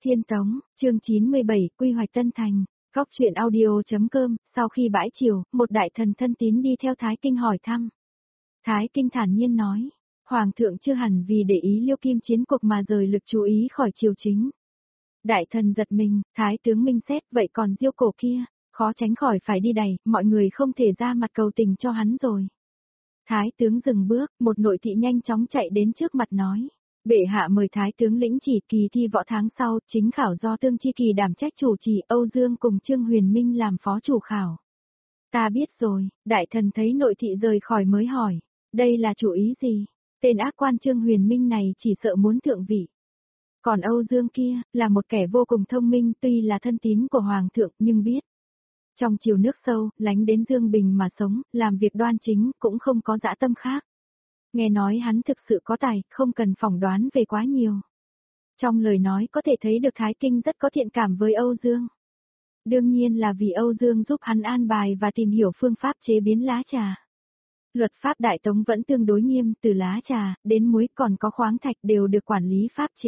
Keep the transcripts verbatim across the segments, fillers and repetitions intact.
Thiên Tống, chương chín mươi bảy, quy hoạch Tân Thành. Góc truyện audio.com, sau khi bãi chiều, một đại thần thân tín đi theo Thái Kinh hỏi thăm. Thái Kinh thản nhiên nói, Hoàng thượng chưa hẳn vì để ý Liêu Kim chiến cuộc mà rời lực chú ý khỏi triều chính. Đại thần giật mình, Thái tướng minh xét, vậy còn Diêu Cổ kia, khó tránh khỏi phải đi đày, mọi người không thể ra mặt cầu tình cho hắn rồi. Thái tướng dừng bước, một nội thị nhanh chóng chạy đến trước mặt nói. Bệ hạ mời Thái tướng lĩnh chỉ kỳ thi võ tháng sau, chính khảo do Tương Chi Kỳ đảm trách chủ trì, Âu Dương cùng Trương Huyền Minh làm phó chủ khảo. Ta biết rồi, đại thần thấy nội thị rời khỏi mới hỏi, đây là chủ ý gì? Tên ác quan Trương Huyền Minh này chỉ sợ muốn thượng vị. Còn Âu Dương kia, là một kẻ vô cùng thông minh, tuy là thân tín của Hoàng thượng nhưng biết. Trong chiều nước sâu, lánh đến Dương Bình mà sống, làm việc đoan chính, cũng không có dã tâm khác. Nghe nói hắn thực sự có tài, không cần phỏng đoán về quá nhiều. Trong lời nói có thể thấy được Thái Kinh rất có thiện cảm với Âu Dương. Đương nhiên là vì Âu Dương giúp hắn an bài và tìm hiểu phương pháp chế biến lá trà. Luật pháp Đại Tống vẫn tương đối nghiêm, từ lá trà, đến muối còn có khoáng thạch đều được quản lý pháp chế.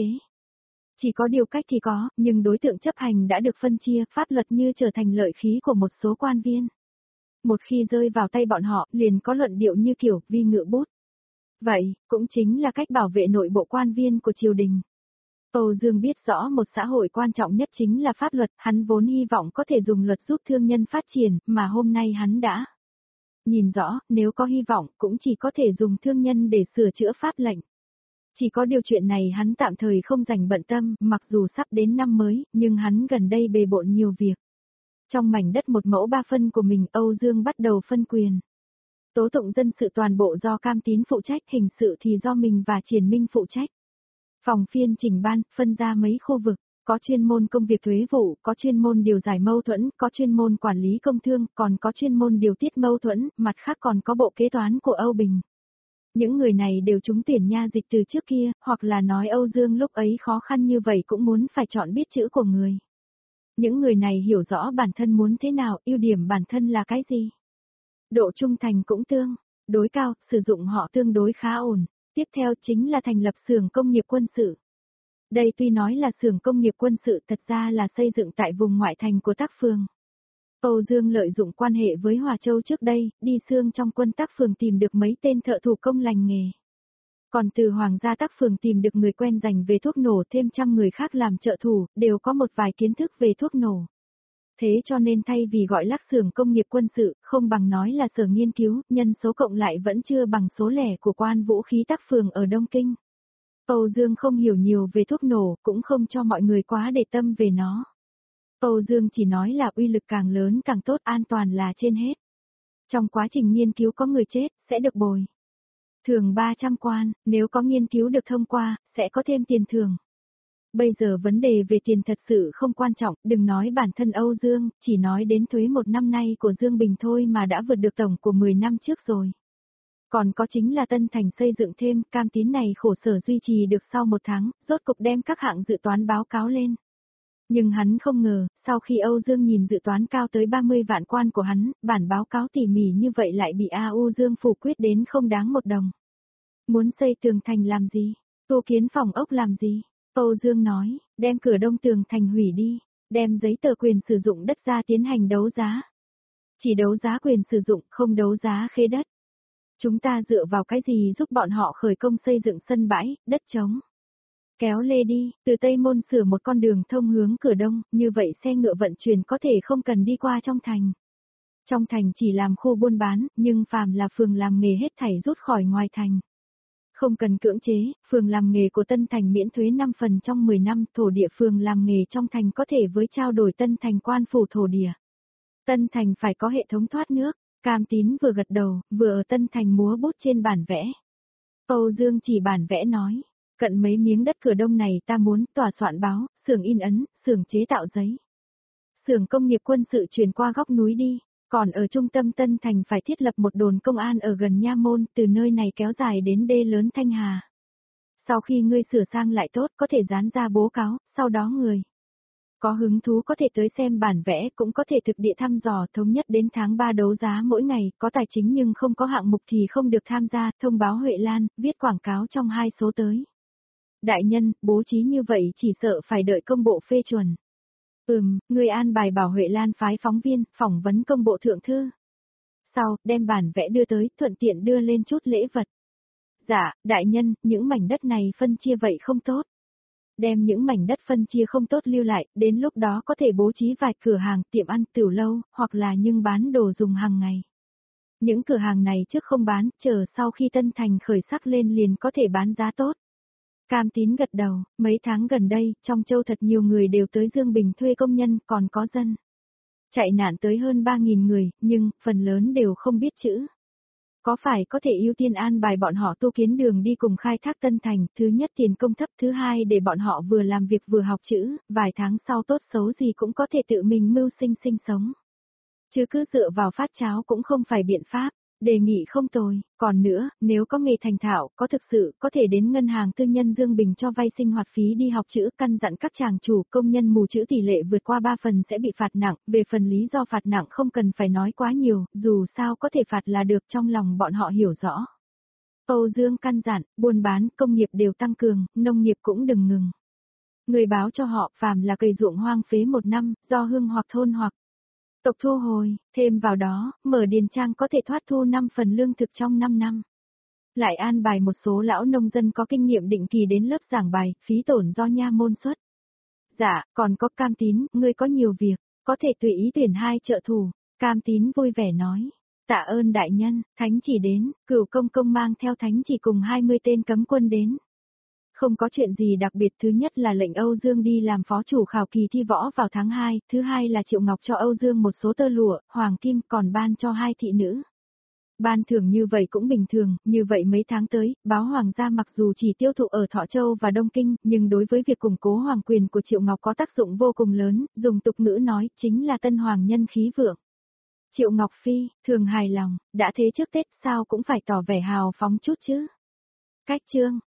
Chỉ có điều cách thì có, nhưng đối tượng chấp hành đã được phân chia, pháp luật như trở thành lợi khí của một số quan viên. Một khi rơi vào tay bọn họ, liền có luận điệu như kiểu vi ngự bút. Vậy, cũng chính là cách bảo vệ nội bộ quan viên của triều đình. Âu Dương biết rõ một xã hội quan trọng nhất chính là pháp luật, hắn vốn hy vọng có thể dùng luật giúp thương nhân phát triển, mà hôm nay hắn đã nhìn rõ, nếu có hy vọng, cũng chỉ có thể dùng thương nhân để sửa chữa pháp lệnh. Chỉ có điều chuyện này hắn tạm thời không dành bận tâm, mặc dù sắp đến năm mới, nhưng hắn gần đây bề bộn nhiều việc. Trong mảnh đất một mẫu ba phân của mình, Âu Dương bắt đầu phân quyền. Tố tụng dân sự toàn bộ do Cam Tín phụ trách, hình sự thì do mình và Triển Minh phụ trách. Phòng phiên chỉnh ban, phân ra mấy khu vực, có chuyên môn công việc thuế vụ, có chuyên môn điều giải mâu thuẫn, có chuyên môn quản lý công thương, còn có chuyên môn điều tiết mâu thuẫn, mặt khác còn có bộ kế toán của Âu Bình. Những người này đều trúng tuyển nha dịch từ trước kia, hoặc là nói Âu Dương lúc ấy khó khăn như vậy cũng muốn phải chọn biết chữ của người. Những người này hiểu rõ bản thân muốn thế nào, ưu điểm bản thân là cái gì. Độ trung thành cũng tương đối cao, sử dụng họ tương đối khá ổn. Tiếp theo chính là thành lập xưởng công nghiệp quân sự. Đây tuy nói là xưởng công nghiệp quân sự, thật ra là xây dựng tại vùng ngoại thành của Tác Phường. Âu Dương lợi dụng quan hệ với Hòa Châu trước đây, đi xương trong quân Tác Phường tìm được mấy tên thợ thủ công lành nghề. Còn từ Hoàng gia Tác Phường tìm được người quen dành về thuốc nổ, thêm trăm người khác làm trợ thủ, đều có một vài kiến thức về thuốc nổ. Thế cho nên thay vì gọi lắc xưởng công nghiệp quân sự, không bằng nói là sở nghiên cứu, nhân số cộng lại vẫn chưa bằng số lẻ của quan vũ khí Tác Phường ở Đông Kinh. Âu Dương không hiểu nhiều về thuốc nổ, cũng không cho mọi người quá để tâm về nó. Âu Dương chỉ nói là uy lực càng lớn càng tốt, an toàn là trên hết. Trong quá trình nghiên cứu có người chết, sẽ được bồi thường ba trăm quan, nếu có nghiên cứu được thông qua, sẽ có thêm tiền thưởng. Bây giờ vấn đề về tiền thật sự không quan trọng, đừng nói bản thân Âu Dương, chỉ nói đến thuế một năm nay của Dương Bình thôi mà đã vượt được tổng của mười năm trước rồi. Còn có chính là Tân Thành xây dựng thêm, Cam Tín này khổ sở duy trì được sau một tháng, rốt cục đem các hạng dự toán báo cáo lên. Nhưng hắn không ngờ, sau khi Âu Dương nhìn dự toán cao tới ba mươi vạn quan của hắn, bản báo cáo tỉ mỉ như vậy lại bị A U Dương phủ quyết đến không đáng một đồng. Muốn xây tường thành làm gì? Tu kiến phòng ốc làm gì? Âu Dương nói, đem cửa đông tường thành hủy đi, đem giấy tờ quyền sử dụng đất ra tiến hành đấu giá. Chỉ đấu giá quyền sử dụng, không đấu giá khế đất. Chúng ta dựa vào cái gì giúp bọn họ khởi công xây dựng sân bãi, đất trống? Kéo lê đi, từ Tây Môn sửa một con đường thông hướng cửa đông, như vậy xe ngựa vận chuyển có thể không cần đi qua trong thành. Trong thành chỉ làm khu buôn bán, nhưng phàm là phường làm nghề hết thảy rút khỏi ngoài thành. Không cần cưỡng chế, phường làm nghề của Tân Thành miễn thuế năm phần trong mười năm, thổ địa phường làm nghề trong thành có thể với trao đổi Tân Thành quan phủ thổ địa. Tân Thành phải có hệ thống thoát nước, Cam Tín vừa gật đầu, vừa ở Tân Thành múa bút trên bản vẽ. Âu Dương chỉ bản vẽ nói, cận mấy miếng đất cửa đông này ta muốn tòa soạn báo, xưởng in ấn, xưởng chế tạo giấy. Xưởng công nghiệp quân sự chuyển qua góc núi đi. Còn ở trung tâm Tân Thành phải thiết lập một đồn công an ở gần Nha Môn, từ nơi này kéo dài đến đê lớn Thanh Hà. Sau khi ngươi sửa sang lại tốt có thể dán ra bố cáo, sau đó người có hứng thú có thể tới xem bản vẽ, cũng có thể thực địa thăm dò, thống nhất đến tháng ba đấu giá mỗi ngày, có tài chính nhưng không có hạng mục thì không được tham gia, thông báo Huệ Lan, viết quảng cáo trong hai số tới. Đại nhân, bố trí như vậy chỉ sợ phải đợi công bộ phê chuẩn. Ừm, người an bài bảo Huệ Lan phái phóng viên, phỏng vấn công bộ thượng thư. Sau, đem bản vẽ đưa tới, thuận tiện đưa lên chút lễ vật. Dạ, đại nhân, những mảnh đất này phân chia vậy không tốt. Đem những mảnh đất phân chia không tốt lưu lại, đến lúc đó có thể bố trí vài cửa hàng, tiệm ăn, tiểu lâu, hoặc là nhưng bán đồ dùng hàng ngày. Những cửa hàng này trước không bán, chờ sau khi Tân Thành khởi sắc lên liền có thể bán giá tốt. Cam Tín gật đầu, mấy tháng gần đây, trong châu thật nhiều người đều tới Dương Bình thuê công nhân, còn có dân. Chạy nạn tới hơn ba nghìn người, nhưng, phần lớn đều không biết chữ. Có phải có thể ưu tiên an bài bọn họ tu kiến đường đi cùng khai thác Tân Thành, thứ nhất tiền công thấp, thứ hai để bọn họ vừa làm việc vừa học chữ, vài tháng sau tốt xấu gì cũng có thể tự mình mưu sinh sinh sống. Chứ cứ dựa vào phát cháo cũng không phải biện pháp, đề nghị không tồi, còn nữa, nếu có nghề thành thạo, có thực sự, có thể đến ngân hàng tư nhân Dương Bình cho vay sinh hoạt phí đi học chữ, căn dặn các chàng chủ, công nhân mù chữ tỷ lệ vượt qua ba phần sẽ bị phạt nặng, về phần lý do phạt nặng không cần phải nói quá nhiều, dù sao có thể phạt là được trong lòng bọn họ hiểu rõ. Âu Dương căn dặn, buôn bán, công nghiệp đều tăng cường, nông nghiệp cũng đừng ngừng. Người báo cho họ, phàm là cây ruộng hoang phế một năm, do hương hoặc thôn hoặc tộc thu hồi, thêm vào đó, mở điền trang có thể thoát thu năm phần lương thực trong năm năm. Lại an bài một số lão nông dân có kinh nghiệm định kỳ đến lớp giảng bài, phí tổn do nha môn xuất. Dạ, còn có Cam Tín, ngươi có nhiều việc, có thể tùy ý tuyển hai trợ thủ. Cam Tín vui vẻ nói, tạ ơn đại nhân, thánh chỉ đến, cửu công công mang theo thánh chỉ cùng hai mươi tên cấm quân đến. Không có chuyện gì đặc biệt, thứ nhất là lệnh Âu Dương đi làm phó chủ khảo kỳ thi võ vào tháng hai, thứ hai là Triệu Ngọc cho Âu Dương một số tơ lụa, hoàng kim, còn ban cho hai thị nữ. Ban thưởng như vậy cũng bình thường, như vậy mấy tháng tới, báo hoàng gia mặc dù chỉ tiêu thụ ở Thọ Châu và Đông Kinh, nhưng đối với việc củng cố hoàng quyền của Triệu Ngọc có tác dụng vô cùng lớn, dùng tục ngữ nói, chính là tân hoàng nhân khí vượng. Triệu Ngọc Phi, thường hài lòng, đã thế trước Tết sao cũng phải tỏ vẻ hào phóng chút chứ. Cách chương